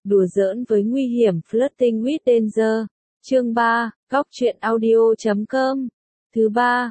đùa giỡn với nguy hiểm Flirting with Danger. Chương 3, Góc truyện audio.com. Thứ ba,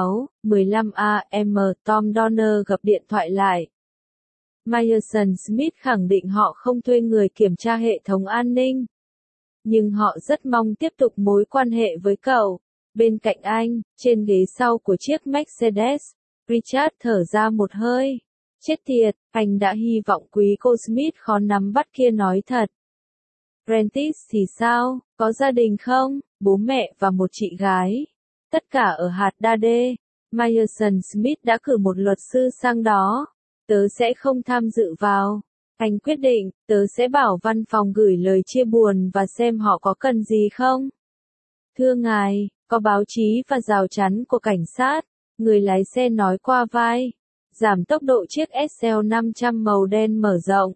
6:15 AM Tom Donner gặp điện thoại lại. Meyerson Smith khẳng định họ không thuê người kiểm tra hệ thống an ninh. Nhưng họ rất mong tiếp tục mối quan hệ với cậu. Bên cạnh anh, trên ghế sau của chiếc Mercedes, Richard thở ra một hơi. Chết tiệt, anh đã hy vọng quý cô Smith khó nắm bắt kia nói thật. Prentice thì sao, có gia đình không, bố mẹ và một chị gái. Tất cả ở hạt Dade. Meyerson Smith đã cử một luật sư sang đó. Tớ sẽ không tham dự vào. Anh quyết định, tớ sẽ bảo văn phòng gửi lời chia buồn và xem họ có cần gì không. Thưa ngài, có báo chí và rào chắn của cảnh sát. Người lái xe nói qua vai. Giảm tốc độ chiếc SL500 màu đen mở rộng.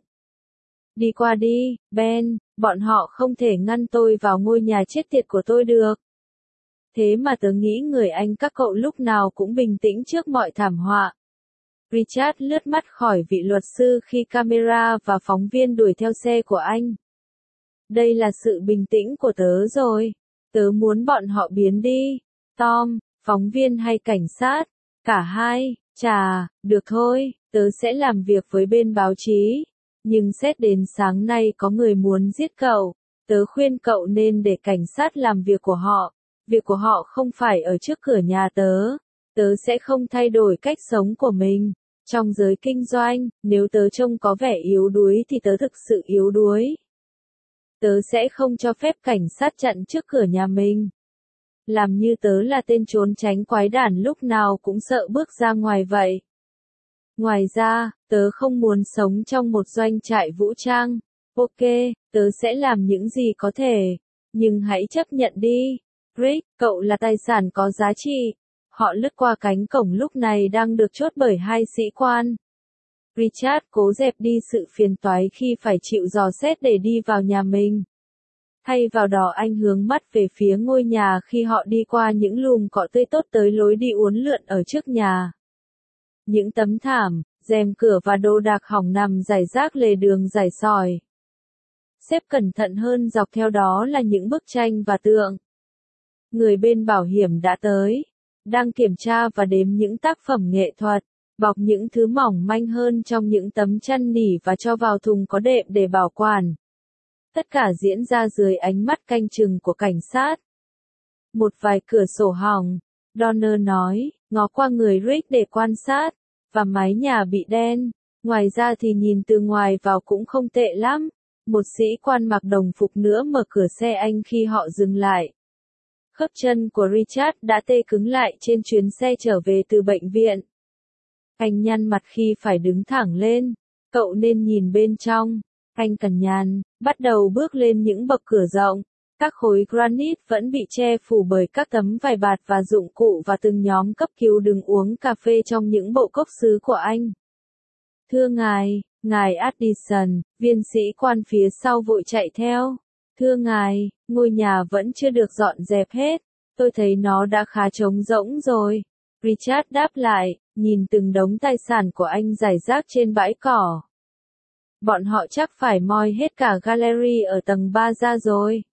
Đi qua đi, Ben, bọn họ không thể ngăn tôi vào ngôi nhà chết tiệt của tôi được. Thế mà tớ nghĩ người Anh các cậu lúc nào cũng bình tĩnh trước mọi thảm họa. Richard lướt mắt khỏi vị luật sư khi camera và phóng viên đuổi theo xe của anh. Đây là sự bình tĩnh của tớ rồi. Tớ muốn bọn họ biến đi. Tom, phóng viên hay cảnh sát? Cả hai. Chà, được thôi, tớ sẽ làm việc với bên báo chí. Nhưng xét đến sáng nay có người muốn giết cậu. Tớ khuyên cậu nên để cảnh sát làm việc của họ. Việc của họ không phải ở trước cửa nhà tớ. Tớ sẽ không thay đổi cách sống của mình. Trong giới kinh doanh, nếu tớ trông có vẻ yếu đuối thì tớ thực sự yếu đuối. Tớ sẽ không cho phép cảnh sát chặn trước cửa nhà mình. Làm như tớ là tên trốn tránh quái đản lúc nào cũng sợ bước ra ngoài vậy. Ngoài ra, tớ không muốn sống trong một doanh trại vũ trang. Ok, tớ sẽ làm những gì có thể. Nhưng hãy chấp nhận đi. Rick, cậu là tài sản có giá trị. Họ lướt qua cánh cổng lúc này đang được chốt bởi hai sĩ quan. Richard cố dẹp đi sự phiền toái khi phải chịu dò xét để đi vào nhà mình. Thay vào đó anh hướng mắt về phía ngôi nhà khi họ đi qua những lùm cỏ tươi tốt tới lối đi uốn lượn ở trước nhà. Những tấm thảm, rèm cửa và đồ đạc hỏng nằm rải rác lề đường rải sỏi. Xếp cẩn thận hơn dọc theo đó là những bức tranh và tượng. Người bên bảo hiểm đã tới. Đang kiểm tra và đếm những tác phẩm nghệ thuật, bọc những thứ mỏng manh hơn trong những tấm chăn nỉ và cho vào thùng có đệm để bảo quản. Tất cả diễn ra dưới ánh mắt canh chừng của cảnh sát. Một vài cửa sổ hỏng, Donner nói, ngó qua người Rick để quan sát, và mái nhà bị đen. Ngoài ra thì nhìn từ ngoài vào cũng không tệ lắm. Một sĩ quan mặc đồng phục nữa mở cửa xe anh khi họ dừng lại. Khớp chân của Richard đã tê cứng lại trên chuyến xe trở về từ bệnh viện. Anh nhăn mặt khi phải đứng thẳng lên. Cậu nên nhìn bên trong. Anh cằn nhằn, bắt đầu bước lên những bậc cửa rộng. Các khối granite vẫn bị che phủ bởi các tấm vải bạt và dụng cụ và từng nhóm cấp cứu đứng uống cà phê trong những bộ cốc sứ của anh. Thưa ngài Addison, viên sĩ quan phía sau vội chạy theo. Thưa ngài, ngôi nhà vẫn chưa được dọn dẹp hết. Tôi thấy nó đã khá trống rỗng rồi. Richard đáp lại, nhìn từng đống tài sản của anh rải rác trên bãi cỏ. Bọn họ chắc phải moi hết cả gallery ở tầng 3 ra rồi.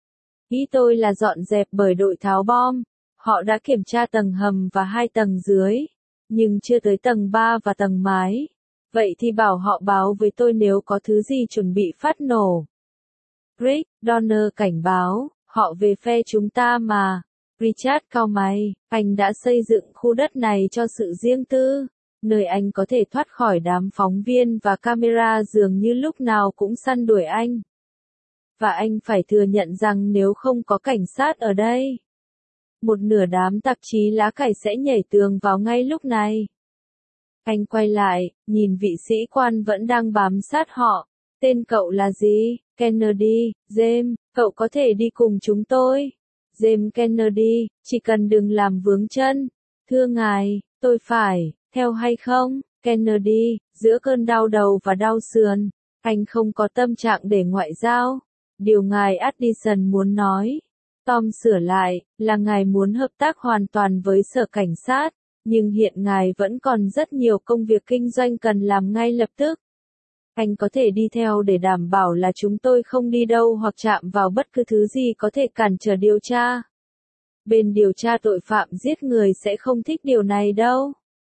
Ý tôi là dọn dẹp bởi đội tháo bom. Họ đã kiểm tra tầng hầm và 2 tầng dưới. Nhưng chưa tới tầng 3 và tầng mái. Vậy thì bảo họ báo với tôi nếu có thứ gì chuẩn bị phát nổ. Rick, Donner cảnh báo, họ về phe chúng ta mà. Richard cau mày, anh đã xây dựng khu đất này cho sự riêng tư, nơi anh có thể thoát khỏi đám phóng viên và camera dường như lúc nào cũng săn đuổi anh. Và anh phải thừa nhận rằng nếu không có cảnh sát ở đây, một nửa đám tạp chí lá cải sẽ nhảy tường vào ngay lúc này. Anh quay lại, nhìn vị sĩ quan vẫn đang bám sát họ. Tên cậu là gì? Kennedy, James, cậu có thể đi cùng chúng tôi. James Kennedy, chỉ cần đừng làm vướng chân. Thưa ngài, tôi phải, theo hay không? Kennedy, giữa cơn đau đầu và đau sườn, anh không có tâm trạng để ngoại giao. Điều ngài Addison muốn nói. Tom sửa lại, là ngài muốn hợp tác hoàn toàn với sở cảnh sát, nhưng hiện ngài vẫn còn rất nhiều công việc kinh doanh cần làm ngay lập tức. Anh có thể đi theo để đảm bảo là chúng tôi không đi đâu hoặc chạm vào bất cứ thứ gì có thể cản trở điều tra. Bên điều tra tội phạm giết người sẽ không thích điều này đâu.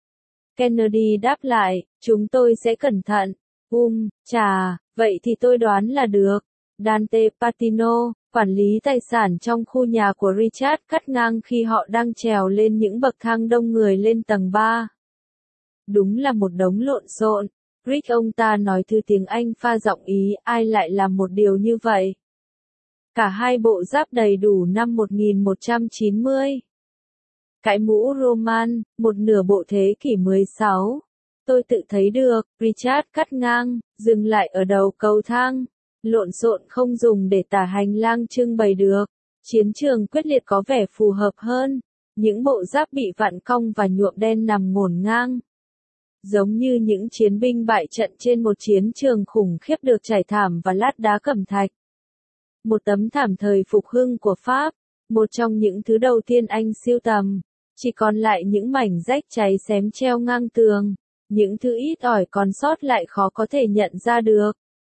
Kennedy đáp lại, chúng tôi sẽ cẩn thận. Chà, vậy thì tôi đoán là được. Dante Patino, quản lý tài sản trong khu nhà của Richard cắt ngang khi họ đang trèo lên những bậc thang đông người lên tầng 3. Đúng là một đống lộn xộn. Rick ông ta nói thứ tiếng Anh pha giọng Ý, ai lại làm một điều như vậy? Cả hai bộ giáp đầy đủ năm 1190. Cái mũ Roman, một nửa bộ thế kỷ 16. Tôi tự thấy được, Richard cắt ngang, dừng lại ở đầu cầu thang. Lộn xộn không dùng để tả hành lang trưng bày được. Chiến trường quyết liệt có vẻ phù hợp hơn. Những bộ giáp bị vặn cong và nhuộm đen nằm ngổn ngang. Giống như những chiến binh bại trận trên một chiến trường khủng khiếp được trải thảm và lát đá cẩm thạch. Một tấm thảm thời phục hưng của Pháp, một trong những thứ đầu tiên anh sưu tầm. Chỉ còn lại những mảnh rách cháy xém treo ngang tường, những thứ ít ỏi còn sót lại khó có thể nhận ra được.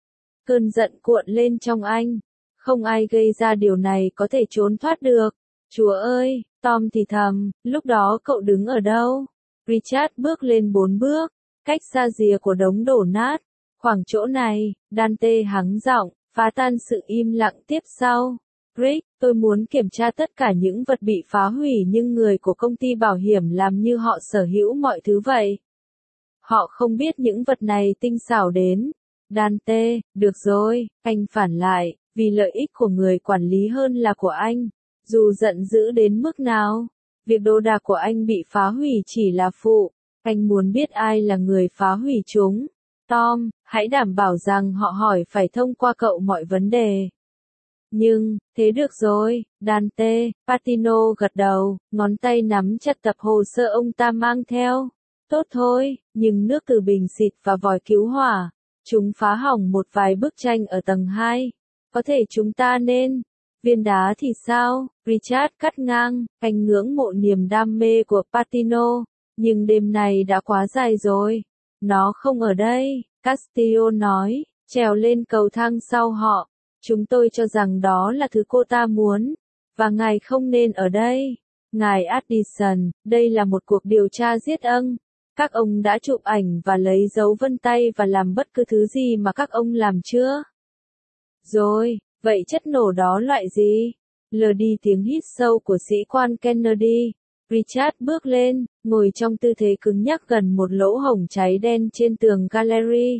Cơn giận cuộn lên trong anh. Không ai gây ra điều này có thể trốn thoát được. Chúa ơi, Tom thì thầm, lúc đó cậu đứng ở đâu? Richard bước lên 4 bước, cách xa rìa của đống đổ nát. Khoảng chỗ này, Dante hắng giọng, phá tan sự im lặng tiếp sau. Rick, tôi muốn kiểm tra tất cả những vật bị phá hủy nhưng người của công ty bảo hiểm làm như họ sở hữu mọi thứ vậy. Họ không biết những vật này tinh xảo đến. Dante, được rồi, anh phản lại, vì lợi ích của người quản lý hơn là của anh. Dù giận dữ đến mức nào, việc đồ đạc của anh bị phá hủy chỉ là phụ. Anh muốn biết ai là người phá hủy chúng. Tom, hãy đảm bảo rằng họ hỏi phải thông qua cậu mọi vấn đề. Nhưng, thế được rồi, Dante, Patino gật đầu, ngón tay nắm chặt tập hồ sơ ông ta mang theo. Tốt thôi, nhưng nước từ bình xịt và vòi cứu hỏa, chúng phá hỏng một vài bức tranh ở tầng 2. Có thể chúng ta nên... Viên đá thì sao? Richard cắt ngang, anh ngưỡng mộ niềm đam mê của Patino. Nhưng đêm này đã quá dài rồi. Nó không ở đây, Castillo nói, trèo lên cầu thang sau họ. Chúng tôi cho rằng đó là thứ cô ta muốn. Và ngài không nên ở đây. Ngài Addison, đây là một cuộc điều tra giết âng. Các ông đã chụp ảnh và lấy dấu vân tay và làm bất cứ thứ gì mà các ông làm chưa? Rồi, vậy chất nổ đó loại gì? Lờ đi tiếng hít sâu của sĩ quan Kennedy. Richard bước lên, ngồi trong tư thế cứng nhắc gần một lỗ hổng cháy đen trên tường gallery.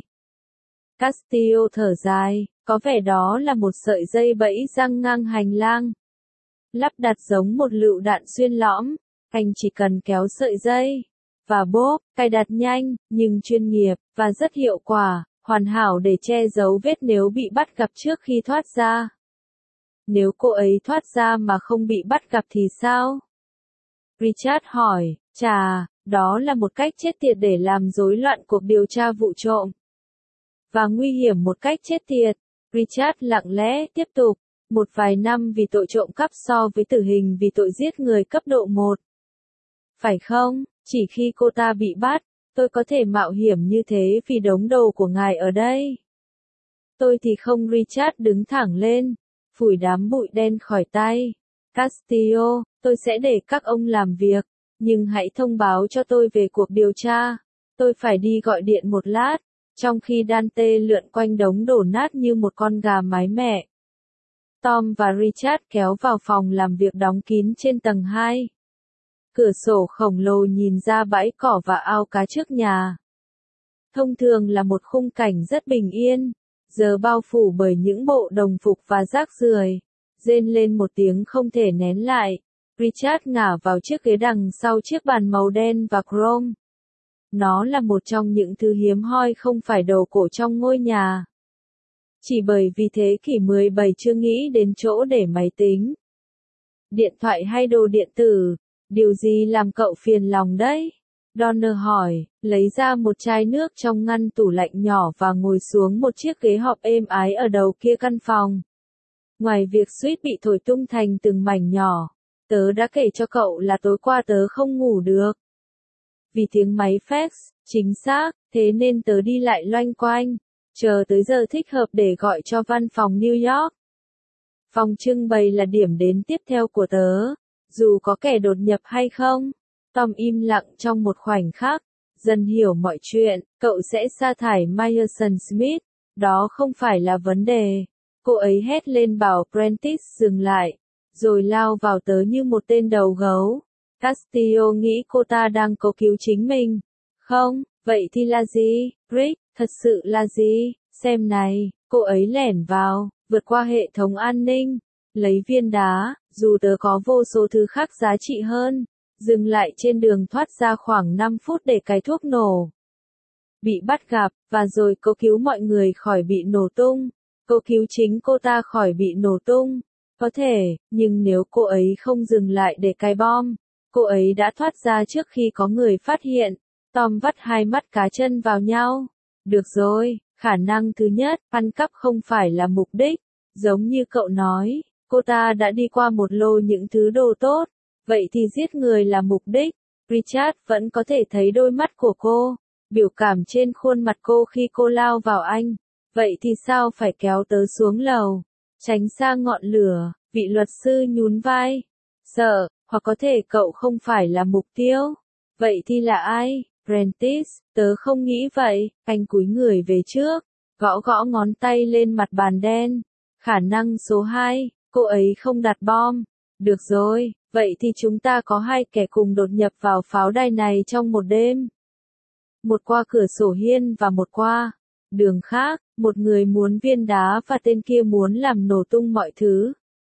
Castillo thở dài, có vẻ đó là một sợi dây bẫy răng ngang hành lang. Lắp đặt giống một lựu đạn xuyên lõm, anh chỉ cần kéo sợi dây. Và bốp, cài đặt nhanh, nhưng chuyên nghiệp, và rất hiệu quả, hoàn hảo để che giấu vết nếu bị bắt gặp trước khi thoát ra. Nếu cô ấy thoát ra mà không bị bắt gặp thì sao? Richard hỏi, chà, đó là một cách chết tiệt để làm rối loạn cuộc điều tra vụ trộm. Và nguy hiểm một cách chết tiệt. Richard lặng lẽ tiếp tục, một vài năm vì tội trộm cắp so với tử hình vì tội giết người cấp độ 1. Phải không? Chỉ khi cô ta bị bắt, tôi có thể mạo hiểm như thế vì đống đồ của ngài ở đây. Tôi thì không. Richard đứng thẳng lên, phủi đám bụi đen khỏi tay. Castillo, tôi sẽ để các ông làm việc, nhưng hãy thông báo cho tôi về cuộc điều tra. Tôi phải đi gọi điện một lát, trong khi Dante lượn quanh đống đổ nát như một con gà mái mẹ. Tom và Richard kéo vào phòng làm việc đóng kín trên tầng 2. Cửa sổ khổng lồ nhìn ra bãi cỏ và ao cá trước nhà. Thông thường là một khung cảnh rất bình yên, giờ bao phủ bởi những bộ đồng phục và rác rưởi. Rên lên một tiếng không thể nén lại. Richard ngả vào chiếc ghế đằng sau chiếc bàn màu đen và chrome. Nó là một trong những thứ hiếm hoi không phải đồ cổ trong ngôi nhà. Chỉ bởi vì thế kỷ 17 chưa nghĩ đến chỗ để máy tính, điện thoại hay đồ điện tử. Điều gì làm cậu phiền lòng đấy? Donner hỏi, lấy ra một chai nước trong ngăn tủ lạnh nhỏ và ngồi xuống một chiếc ghế họp êm ái ở đầu kia căn phòng. Ngoài việc suýt bị thổi tung thành từng mảnh nhỏ, tớ đã kể cho cậu là tối qua tớ không ngủ được. Vì tiếng máy fax, chính xác, thế nên tớ đi lại loanh quanh. chờ tới giờ thích hợp để gọi cho văn phòng New York. Phòng trưng bày là điểm đến tiếp theo của tớ, dù có kẻ đột nhập hay không. Tom im lặng trong một khoảnh khắc, dần hiểu mọi chuyện, cậu sẽ sa thải Meyerson Smith, đó không phải là vấn đề. Cô ấy hét lên bảo Prentice dừng lại, rồi lao vào tớ như một tên đầu gấu. Castillo nghĩ cô ta đang cố cứu chính mình. Không, vậy thì là gì, Rick, thật sự là gì? Xem này, cô ấy lẻn vào, vượt qua hệ thống an ninh, lấy viên đá, dù tớ có vô số thứ khác giá trị hơn, dừng lại trên đường thoát ra khoảng 5 phút để cài thuốc nổ. Bị bắt gặp, và rồi cô cứu mọi người khỏi bị nổ tung. Cô cứu chính cô ta khỏi bị nổ tung. Có thể, nhưng nếu cô ấy không dừng lại để cài bom, cô ấy đã thoát ra trước khi có người phát hiện. Tom vắt hai mắt cá chân vào nhau. Được rồi, khả năng thứ nhất, ăn cắp không phải là mục đích. Giống như cậu nói, cô ta đã đi qua một lô những thứ đồ tốt. Vậy thì giết người là mục đích. Richard vẫn có thể thấy đôi mắt của cô, biểu cảm trên khuôn mặt cô khi cô lao vào anh. Vậy thì sao phải kéo tớ xuống lầu, tránh xa ngọn lửa, vị luật sư nhún vai. Sợ, hoặc có thể cậu không phải là mục tiêu. Vậy thì là ai? Prentice, tớ không nghĩ vậy. Anh cúi người về trước, gõ gõ ngón tay lên mặt bàn đen. Khả năng số 2, cô ấy không đặt bom. Được rồi, vậy thì chúng ta có hai kẻ cùng đột nhập vào pháo đài này trong một đêm. Một qua cửa sổ hiên và một qua đường khác, một người muốn viên đá và tên kia muốn làm nổ tung mọi thứ.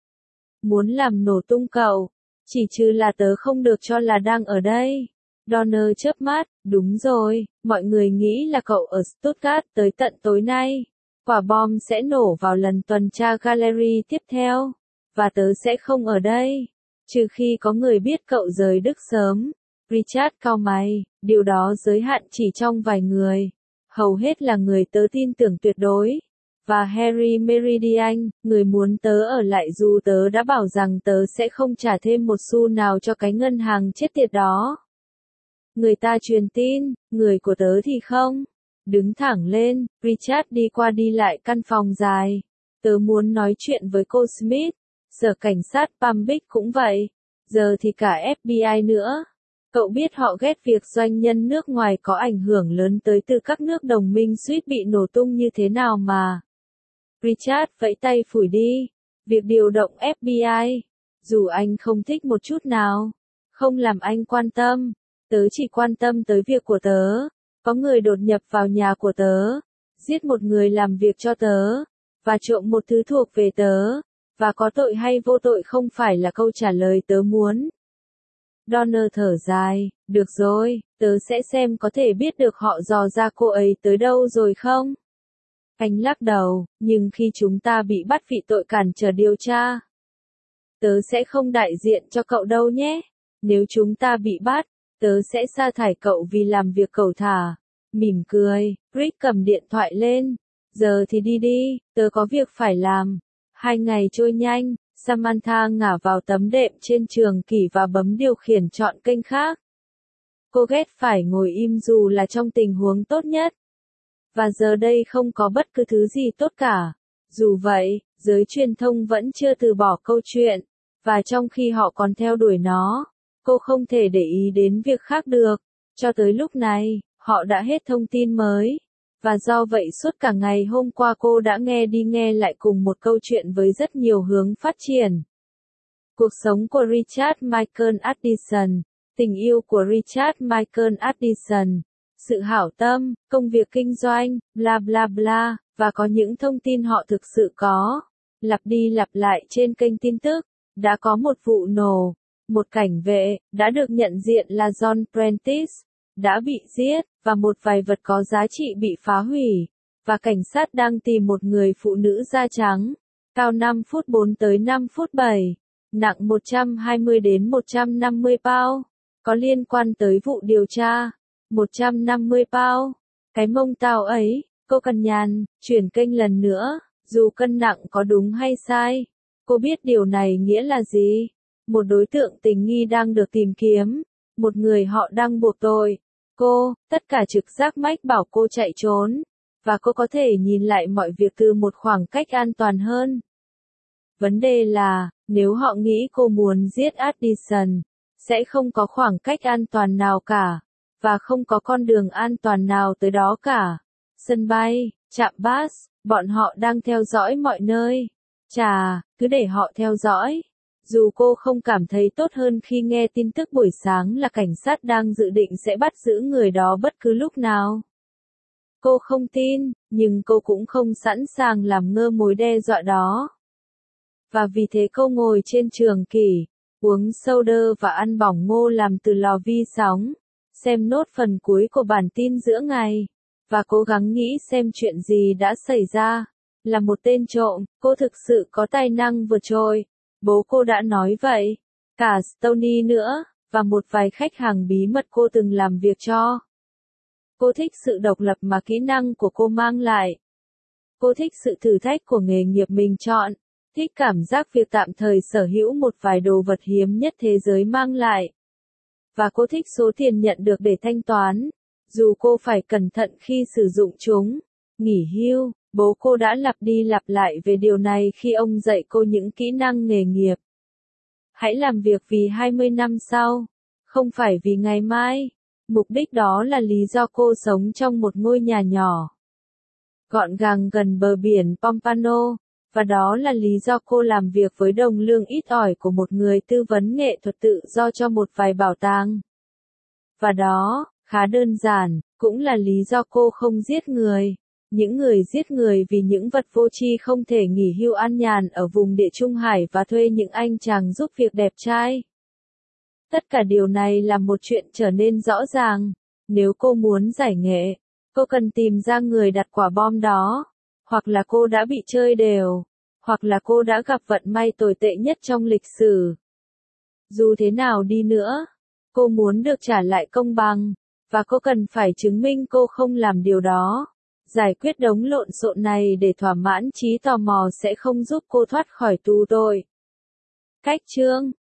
Muốn làm nổ tung cậu, chỉ trừ là tớ không được cho là đang ở đây. Donner chớp mắt, đúng rồi, mọi người nghĩ là cậu ở Stuttgart tới tận tối nay. Quả bom sẽ nổ vào lần tuần tra gallery tiếp theo, và tớ sẽ không ở đây, trừ khi có người biết cậu rời Đức sớm. Richard cau mày, điều đó giới hạn chỉ trong vài người. Hầu hết là người tớ tin tưởng tuyệt đối. Và Harry Meridian, người muốn tớ ở lại dù tớ đã bảo rằng tớ sẽ không trả thêm một xu nào cho cái ngân hàng chết tiệt đó. Người ta truyền tin, người của tớ thì không. Đứng thẳng lên, Richard đi qua đi lại căn phòng dài. Tớ muốn nói chuyện với cô Smith. Sở cảnh sát Palm Beach cũng vậy. Giờ thì cả FBI nữa. Cậu biết họ ghét việc doanh nhân nước ngoài có ảnh hưởng lớn tới từ các nước đồng minh suýt bị nổ tung như thế nào mà. Richard vẫy tay phủi đi. Việc điều động FBI, dù anh không thích một chút nào, không làm anh quan tâm. Tớ chỉ quan tâm tới việc của tớ. Có người đột nhập vào nhà của tớ, giết một người làm việc cho tớ, và trộm một thứ thuộc về tớ. Và có tội hay vô tội không phải là câu trả lời tớ muốn. Donner thở dài, được rồi, tớ sẽ xem có thể biết được họ dò ra cô ấy tới đâu rồi không? Anh lắc đầu, nhưng khi chúng ta bị bắt vì tội cản trở điều tra, tớ sẽ không đại diện cho cậu đâu nhé. Nếu chúng ta bị bắt, tớ sẽ sa thải cậu vì làm việc cẩu thả. Mỉm cười, Rick cầm điện thoại lên. Giờ thì đi đi, tớ có việc phải làm. 2 ngày trôi nhanh, Samantha ngả vào tấm đệm trên trường kỷ và bấm điều khiển chọn kênh khác. Cô ghét phải ngồi im dù là trong tình huống tốt nhất. Và giờ đây không có bất cứ thứ gì tốt cả. Dù vậy, giới truyền thông vẫn chưa từ bỏ câu chuyện. Và trong khi họ còn theo đuổi nó, cô không thể để ý đến việc khác được. Cho tới lúc này, họ đã hết thông tin mới. Và do vậy suốt cả ngày hôm qua cô đã nghe đi nghe lại cùng một câu chuyện với rất nhiều hướng phát triển. Cuộc sống của Richard Michael Addison, tình yêu của Richard Michael Addison, sự hảo tâm, công việc kinh doanh, bla bla bla, và có những thông tin họ thực sự có. Lặp đi lặp lại trên kênh tin tức, đã có một vụ nổ, một cảnh vệ, đã được nhận diện là John Prentice, đã bị giết, và một vài vật có giá trị bị phá hủy, và cảnh sát đang tìm một người phụ nữ da trắng, cao 5 phút 4 tới 5 phút 7, nặng 120 đến 150 pound, có liên quan tới vụ điều tra, 150 pound, cái mông tao ấy, cô cằn nhằn, chuyển kênh lần nữa, dù cân nặng có đúng hay sai, cô biết điều này nghĩa là gì, một đối tượng tình nghi đang được tìm kiếm, một người họ đang buộc tội. Cô, tất cả trực giác mách bảo cô chạy trốn, và cô có thể nhìn lại mọi việc từ một khoảng cách an toàn hơn. Vấn đề là, nếu họ nghĩ cô muốn giết Addison, sẽ không có khoảng cách an toàn nào cả, và không có con đường an toàn nào tới đó cả. Sân bay, trạm bus, bọn họ đang theo dõi mọi nơi. Chà, cứ để họ theo dõi. Dù cô không cảm thấy tốt hơn khi nghe tin tức buổi sáng là cảnh sát đang dự định sẽ bắt giữ người đó bất cứ lúc nào. Cô không tin, nhưng cô cũng không sẵn sàng làm ngơ mối đe dọa đó. Và vì thế cô ngồi trên trường kỷ, uống soda và ăn bỏng ngô làm từ lò vi sóng, xem nốt phần cuối của bản tin giữa ngày, và cố gắng nghĩ xem chuyện gì đã xảy ra. Là một tên trộm, cô thực sự có tài năng vượt trội. Bố cô đã nói vậy. Cả Stoney nữa, và một vài khách hàng bí mật cô từng làm việc cho. Cô thích sự độc lập mà kỹ năng của cô mang lại. Cô thích sự thử thách của nghề nghiệp mình chọn. Thích cảm giác việc tạm thời sở hữu một vài đồ vật hiếm nhất thế giới mang lại. Và cô thích số tiền nhận được để thanh toán, dù cô phải cẩn thận khi sử dụng chúng. Nghỉ hưu, bố cô đã lặp đi lặp lại về điều này khi ông dạy cô những kỹ năng nghề nghiệp. Hãy làm việc vì 20 năm sau, không phải vì ngày mai. Mục đích đó là lý do cô sống trong một ngôi nhà nhỏ, gọn gàng gần bờ biển Pompano, và đó là lý do cô làm việc với đồng lương ít ỏi của một người tư vấn nghệ thuật tự do cho một vài bảo tàng. Và đó, khá đơn giản, cũng là lý do cô không giết người. Những người giết người vì những vật vô tri không thể nghỉ hưu an nhàn ở vùng Địa Trung Hải và thuê những anh chàng giúp việc đẹp trai. Tất cả điều này làm một chuyện trở nên rõ ràng. Nếu cô muốn giải nghệ, cô cần tìm ra người đặt quả bom đó. Hoặc là cô đã bị chơi đều. Hoặc là cô đã gặp vận may tồi tệ nhất trong lịch sử. Dù thế nào đi nữa, cô muốn được trả lại công bằng. Và cô cần phải chứng minh cô không làm điều đó. Giải quyết đống lộn xộn này để thỏa mãn trí tò mò sẽ không giúp cô thoát khỏi tù tội. Cách chương